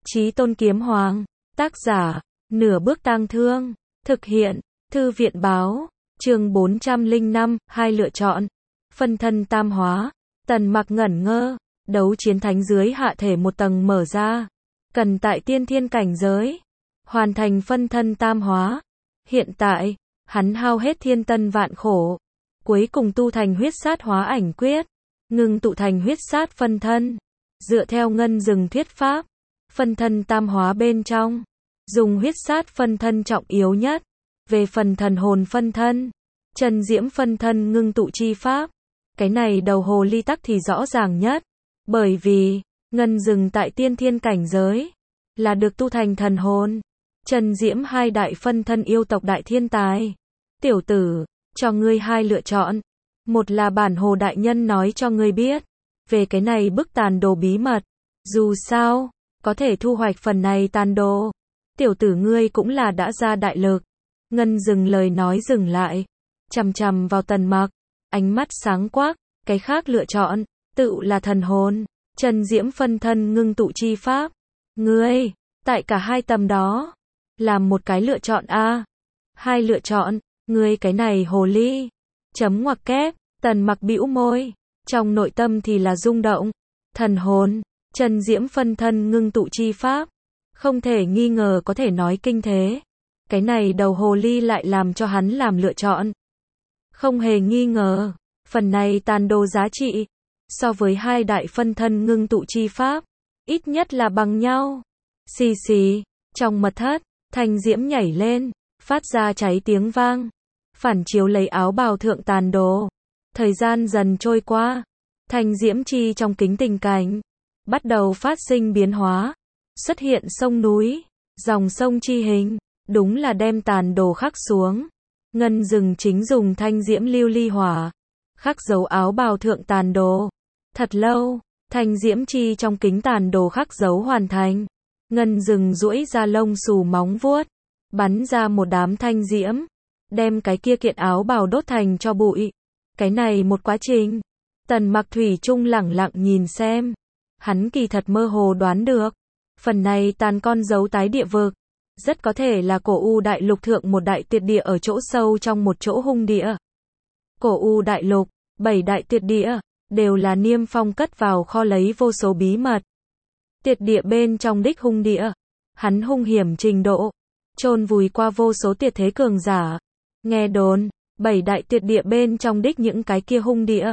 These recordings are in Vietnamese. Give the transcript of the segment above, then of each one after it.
Chí Tôn Kiếm Hoàng, tác giả, Nửa Bước Tang Thương, thực hiện, Thư viện Báo, chương 405, hai lựa chọn, phân thân tam hóa, Tần Mặc ngẩn ngơ, đấu chiến thánh dưới hạ thể một tầng mở ra, cần tại tiên thiên cảnh giới, hoàn thành phân thân tam hóa. Hiện tại, hắn hao hết thiên tân vạn khổ, cuối cùng tu thành huyết sát hóa ảnh quyết, ngưng tụ thành huyết sát phân thân, dựa theo ngân rừng thuyết pháp, phân thân tam hóa bên trong, dùng huyết sát phân thân trọng yếu nhất, về phần thần hồn phân thân, chân diễm phân thân ngưng tụ chi pháp, cái này đầu hồ ly tắc thì rõ ràng nhất, bởi vì, ngân rừng tại tiên thiên cảnh giới, là được tu thành thần hồn, chân diễm hai đại phân thân yêu tộc đại thiên tài. Tiểu tử, cho ngươi hai lựa chọn, một là bản hồ đại nhân nói cho ngươi biết, về cái này bức tàn đồ bí mật, dù sao, có thể thu hoạch phần này tàn đồ, tiểu tử ngươi cũng là đã ra đại lực. Ngân dừng lời nói dừng lại, chằm chằm vào Tần Mặc, ánh mắt sáng quắc, cái khác lựa chọn, tự là thần hồn, chân diễm phân thân ngưng tụ chi pháp. Ngươi, tại cả hai tầm đó, làm một cái lựa chọn a. Hai lựa chọn, ngươi cái này hồ ly. Chấm ngoặc kép, Tần Mặc bĩu môi, trong nội tâm thì là rung động. Thần hồn, chân diễm phân thân ngưng tụ chi pháp, không thể nghi ngờ có thể nói kinh thế. Cái này đầu hồ ly lại làm cho hắn làm lựa chọn. Không hề nghi ngờ, phần này tàn đồ giá trị, so với hai đại phân thân ngưng tụ chi pháp, ít nhất là bằng nhau. Xì xì, trong mật thất, thanh diễm nhảy lên, phát ra cháy tiếng vang, phản chiếu lấy áo bào thượng tàn đồ. Thời gian dần trôi qua, thanh diễm chi trong kính tình cảnh, bắt đầu phát sinh biến hóa, xuất hiện sông núi, dòng sông chi hình, đúng là đem tàn đồ khắc xuống. Ngân rừng chính dùng thanh diễm lưu ly hỏa, khắc dấu áo bào thượng tàn đồ. Thật lâu, thanh diễm chi trong kính tàn đồ khắc dấu hoàn thành. Ngân rừng duỗi ra lông xù móng vuốt, bắn ra một đám thanh diễm, đem cái kia kiện áo bào đốt thành cho bụi. Cái này một quá trình, Tần Mặc thủy chung lẳng lặng nhìn xem. Hắn kỳ thật mơ hồ đoán được, phần này tàn con dấu tái địa vực, rất có thể là cổ U đại lục thượng một đại tuyệt địa ở chỗ sâu trong một chỗ hung địa. Cổ U đại lục, 7 đại tuyệt địa, đều là Niêm Phong cất vào kho lấy vô số bí mật. Tuyệt địa bên trong đích hung địa, hắn hung hiểm trình độ, chôn vùi qua vô số tuyệt thế cường giả. Nghe đồn, 7 đại tuyệt địa bên trong đích những cái kia hung địa,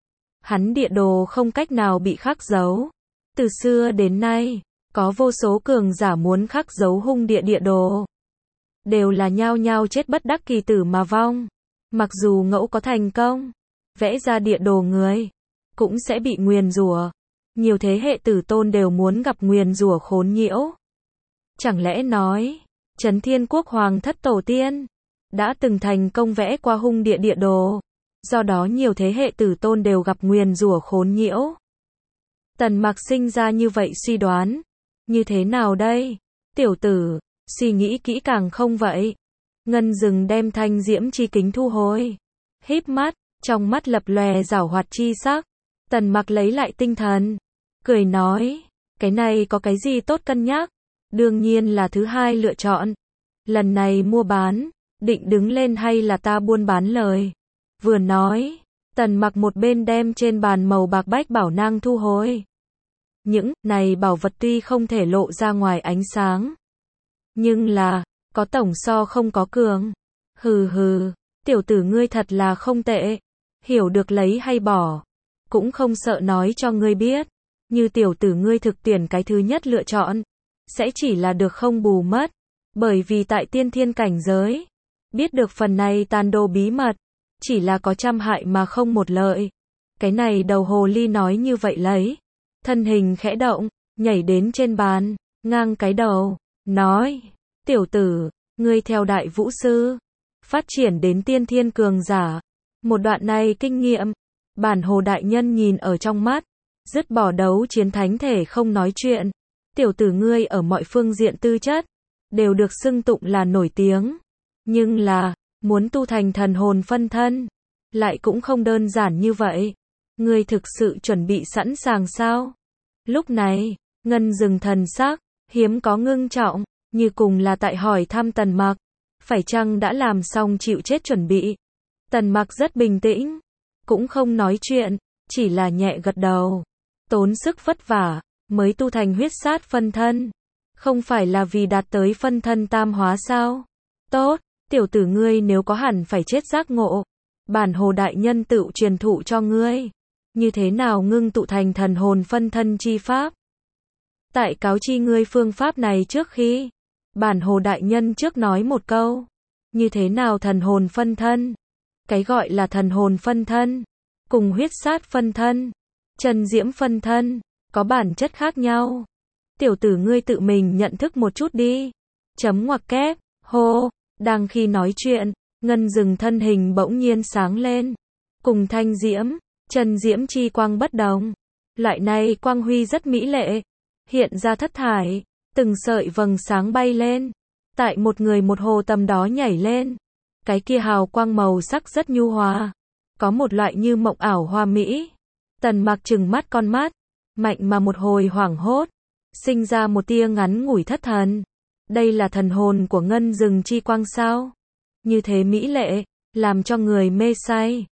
hắn địa đồ không cách nào bị khắc dấu. Từ xưa đến nay, có vô số cường giả muốn khắc dấu hung địa địa đồ, đều là nhao nhao chết bất đắc kỳ tử mà vong. Mặc dù ngẫu có thành công, vẽ ra địa đồ người, cũng sẽ bị nguyền rủa. Nhiều thế hệ tử tôn đều muốn gặp nguyền rủa khốn nhiễu. Chẳng lẽ nói, Chấn Thiên Quốc Hoàng thất tổ tiên, đã từng thành công vẽ qua hung địa địa đồ, do đó nhiều thế hệ tử tôn đều gặp nguyền rủa khốn nhiễu. Tần Mặc sinh ra như vậy suy đoán. Như thế nào đây? Tiểu tử, suy nghĩ kỹ càng không vậy? Ngân rừng đem thanh diễm chi kính thu hồi, híp mắt, trong mắt lập lòe giảo hoạt chi sắc. Tần Mặc lấy lại tinh thần, cười nói, cái này có cái gì tốt cân nhắc? Đương nhiên là thứ hai lựa chọn. Lần này mua bán, định đứng lên hay là ta buôn bán lời? Vừa nói, Tần Mặc một bên đem trên bàn màu bạc bách bảo nang thu hồi. Những này bảo vật tuy không thể lộ ra ngoài ánh sáng, nhưng là, có tổng so không có cường. Hừ hừ, tiểu tử ngươi thật là không tệ, hiểu được lấy hay bỏ, cũng không sợ nói cho ngươi biết. Như tiểu tử ngươi thực tuyển cái thứ nhất lựa chọn, sẽ chỉ là được không bù mất, bởi vì tại tiên thiên cảnh giới, biết được phần này tàn đồ bí mật, chỉ là có trăm hại mà không một lợi. Cái này đầu hồ ly nói như vậy lấy, thân hình khẽ động, nhảy đến trên bàn, ngang cái đầu, nói, tiểu tử, ngươi theo đại vũ sư, phát triển đến tiên thiên cường giả. Một đoạn này kinh nghiệm, bản hồ đại nhân nhìn ở trong mắt, dứt bỏ đấu chiến thánh thể không nói chuyện. Tiểu tử ngươi ở mọi phương diện tư chất, đều được xưng tụng là nổi tiếng. Nhưng là, muốn tu thành thần hồn phân thân, lại cũng không đơn giản như vậy. Ngươi thực sự chuẩn bị sẵn sàng sao? Lúc này, Ngân dừng thần sắc, hiếm có ngưng trọng, như cùng là tại hỏi thăm Tần Mặc, phải chăng đã làm xong chịu chết chuẩn bị. Tần Mặc rất bình tĩnh, cũng không nói chuyện, chỉ là nhẹ gật đầu. Tốn sức vất vả, mới tu thành huyết sát phân thân. Không phải là vì đạt tới phân thân tam hóa sao? Tốt, tiểu tử ngươi nếu có hẳn phải chết giác ngộ. Bản Hồ đại nhân tự truyền thụ cho ngươi. Như thế nào ngưng tụ thành thần hồn phân thân chi pháp? Tại cáo chi ngươi phương pháp này trước khi. Bản Hồ đại nhân trước nói một câu. Như thế nào thần hồn phân thân? Cái gọi là thần hồn phân thân, cùng huyết sát phân thân, chân diễm phân thân, có bản chất khác nhau. Tiểu tử ngươi tự mình nhận thức một chút đi. Chấm ngoặc kép, hô, đang khi nói chuyện, ngân rừng thân hình bỗng nhiên sáng lên. Cùng thanh diễm, chân diễm chi quang bất đồng. Loại này quang huy rất mỹ lệ, hiện ra thất thải, từng sợi vầng sáng bay lên. Tại một người một hồ tầm đó nhảy lên. Cái kia hào quang màu sắc rất nhu hòa, có một loại như mộng ảo hoa mỹ. Tần Mặc trừng mắt con mắt, mạnh mà một hồi hoảng hốt, sinh ra một tia ngắn ngủi thất thần. Đây là thần hồn của ngân rừng chi quang sao? Như thế mỹ lệ, làm cho người mê say.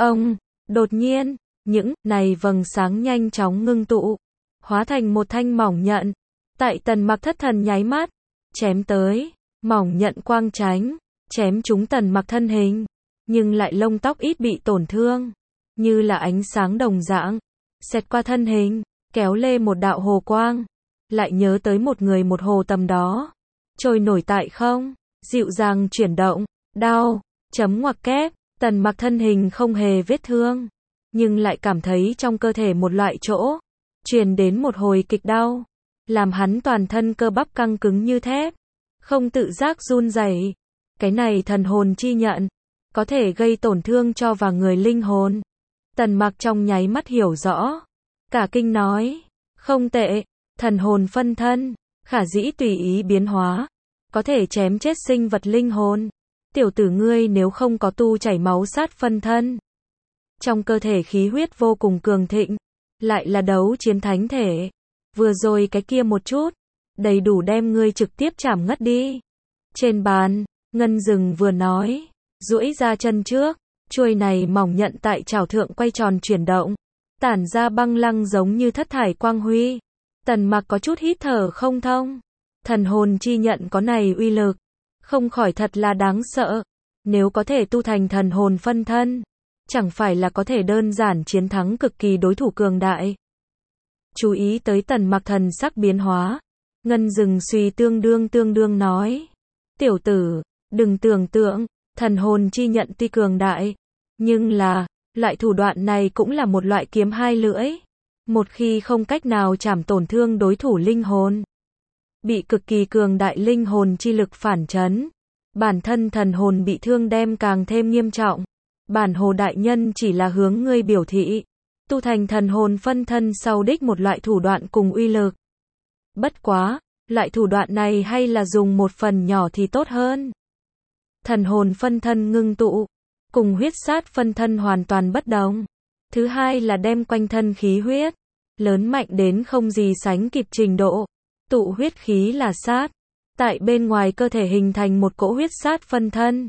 Đột nhiên, những này vầng sáng nhanh chóng ngưng tụ, hóa thành một thanh mỏng nhận. Tại Tần Mặc thất thần nháy mắt, chém tới, mỏng nhận quang tránh, chém trúng Tần Mặc thân hình, nhưng lại lông tóc ít bị tổn thương, như là ánh sáng đồng dạng, xẹt qua thân hình, kéo lê một đạo hồ quang, lại nhớ tới một người một hồ tầm đó, trôi nổi tại không, dịu dàng chuyển động, đau, chấm ngoặc kép, Tần Mặc thân hình không hề vết thương, nhưng lại cảm thấy trong cơ thể một loại chỗ, truyền đến một hồi kịch đau, làm hắn toàn thân cơ bắp căng cứng như thép, không tự giác run rẩy. Cái này thần hồn chi nhận, có thể gây tổn thương cho và người linh hồn. Tần Mặc trong nháy mắt hiểu rõ, cả kinh nói, không tệ, thần hồn phân thân, khả dĩ tùy ý biến hóa, có thể chém chết sinh vật linh hồn. Tiểu tử ngươi nếu không có tu chảy máu sát phân thân, trong cơ thể khí huyết vô cùng cường thịnh, lại là đấu chiến thánh thể, vừa rồi cái kia một chút, đầy đủ đem ngươi trực tiếp chảm ngất đi. Trên bàn, ngân rừng vừa nói, duỗi ra chân trước, chuôi này mỏng nhận tại chảo thượng quay tròn chuyển động, tản ra băng lăng giống như thất thải quang huy. Tần Mặc có chút hít thở không thông. Thần hồn chi nhận có này uy lực, không khỏi thật là đáng sợ. Nếu có thể tu thành thần hồn phân thân, chẳng phải là có thể đơn giản chiến thắng cực kỳ đối thủ cường đại. Chú ý tới Tần Mặc thần sắc biến hóa, ngân rừng suy tương đương nói, tiểu tử, đừng tưởng tượng, thần hồn chi nhận tuy cường đại, nhưng là, loại thủ đoạn này cũng là một loại kiếm hai lưỡi. Một khi không cách nào chảm tổn thương đối thủ linh hồn, bị cực kỳ cường đại linh hồn chi lực phản chấn, bản thân thần hồn bị thương đem càng thêm nghiêm trọng. Bản Hồ đại nhân chỉ là hướng ngươi biểu thị, tu thành thần hồn phân thân sau đích một loại thủ đoạn cùng uy lực. Bất quá, loại thủ đoạn này hay là dùng một phần nhỏ thì tốt hơn. Thần hồn phân thân ngưng tụ, cùng huyết sát phân thân hoàn toàn bất đồng. Thứ hai là đem quanh thân khí huyết, lớn mạnh đến không gì sánh kịp trình độ. Tụ huyết khí là sát, tại bên ngoài cơ thể hình thành một cỗ huyết sát phân thân.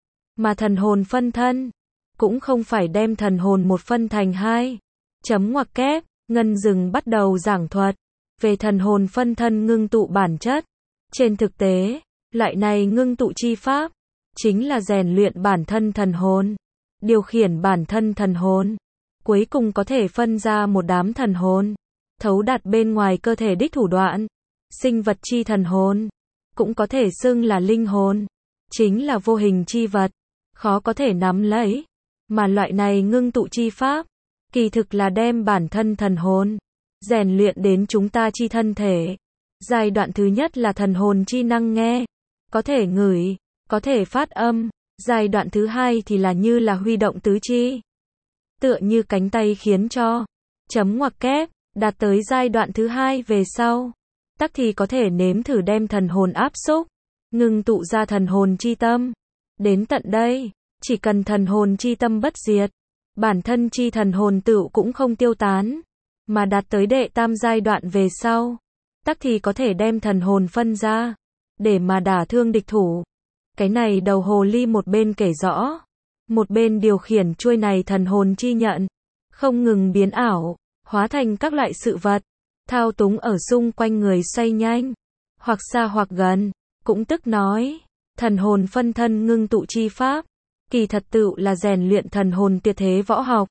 Mà thần hồn phân thân, cũng không phải đem thần hồn một phân thành hai. Chấm ngoặc kép, ngân rừng bắt đầu giảng thuật về thần hồn phân thân ngưng tụ bản chất. Trên thực tế, loại này ngưng tụ chi pháp, chính là rèn luyện bản thân thần hồn, điều khiển bản thân thần hồn, cuối cùng có thể phân ra một đám thần hồn, thấu đạt bên ngoài cơ thể đích thủ đoạn. Sinh vật chi thần hồn, cũng có thể xưng là linh hồn, chính là vô hình chi vật, khó có thể nắm lấy, mà loại này ngưng tụ chi pháp, kỳ thực là đem bản thân thần hồn, rèn luyện đến chúng ta chi thân thể. Giai đoạn thứ nhất là thần hồn chi năng nghe, có thể ngửi, có thể phát âm, giai đoạn thứ hai thì là như là huy động tứ chi. Tựa như cánh tay khiến cho, chấm ngoặc kép, đạt tới giai đoạn thứ hai về sau, tắc thì có thể nếm thử đem thần hồn áp xúc, ngưng tụ ra thần hồn chi tâm. Đến tận đây, chỉ cần thần hồn chi tâm bất diệt, bản thân chi thần hồn tựu cũng không tiêu tán, mà đạt tới đệ tam giai đoạn về sau, tắc thì có thể đem thần hồn phân ra, để mà đả thương địch thủ. Cái này đầu hồ ly một bên kể rõ, một bên điều khiển chuôi này thần hồn chi nhận, không ngừng biến ảo, hóa thành các loại sự vật, thao túng ở xung quanh người xoay nhanh, hoặc xa hoặc gần, cũng tức nói, thần hồn phân thân ngưng tụ chi pháp, kỳ thật tựu là rèn luyện thần hồn tuyệt thế võ học.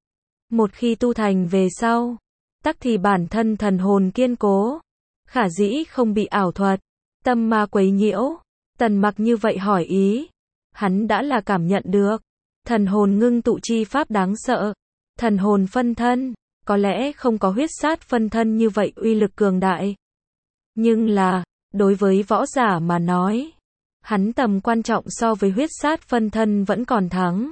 Một khi tu thành về sau, tắc thì bản thân thần hồn kiên cố, khả dĩ không bị ảo thuật, tâm ma quấy nhiễu. Tần Mặc như vậy hỏi ý, hắn đã là cảm nhận được, thần hồn ngưng tụ chi pháp đáng sợ, thần hồn phân thân, có lẽ không có huyết sát phân thân như vậy uy lực cường đại. Nhưng là, đối với võ giả mà nói, hắn tầm quan trọng so với huyết sát phân thân vẫn còn thắng.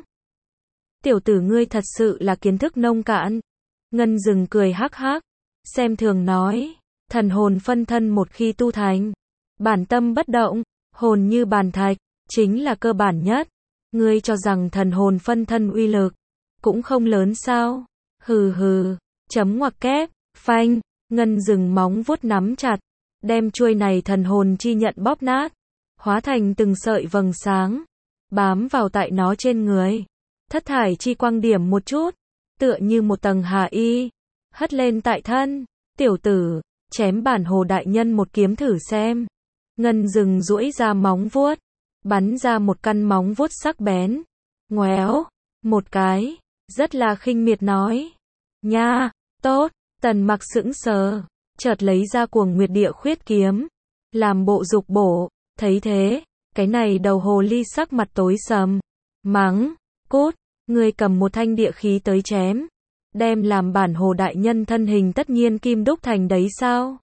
Tiểu tử ngươi thật sự là kiến thức nông cạn. Ngân Dừng cười hắc hắc, xem thường nói, thần hồn phân thân một khi tu thành, bản tâm bất động, hồn như bàn thạch, chính là cơ bản nhất. Ngươi cho rằng thần hồn phân thân uy lực cũng không lớn sao? Hừ hừ, chấm ngoặc kép, phanh, Ngân Dừng móng vuốt nắm chặt, đem chuôi này thần hồn chi nhận bóp nát, hóa thành từng sợi vầng sáng, bám vào tại nó trên người. Thất thải chi quang điểm một chút, tựa như một tầng hà y, hất lên tại thân. Tiểu tử, chém bản hồ đại nhân một kiếm thử xem. Ngân Dừng duỗi ra móng vuốt, bắn ra một căn móng vuốt sắc bén, ngoéo, một cái, rất là khinh miệt nói. Nha, tốt, Tần Mặc sững sờ, chợt lấy ra Cuồng Nguyệt Địa Khuyết kiếm, làm bộ dục bổ, thấy thế, cái này đầu hồ ly sắc mặt tối sầm, mắng, cút, ngươi cầm một thanh địa khí tới chém, đem làm bản hồ đại nhân thân hình tất nhiên kim đúc thành đấy sao?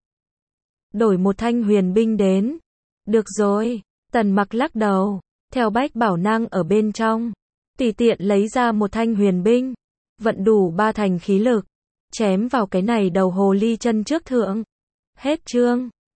Đổi một thanh huyền binh đến. Được rồi, Tần Mặc lắc đầu, theo Bách Bảo Nang ở bên trong, tùy tiện lấy ra một thanh huyền binh, vận đủ 3 thành khí lực, chém vào cái này đầu hồ ly chân trước thượng. Hết chương.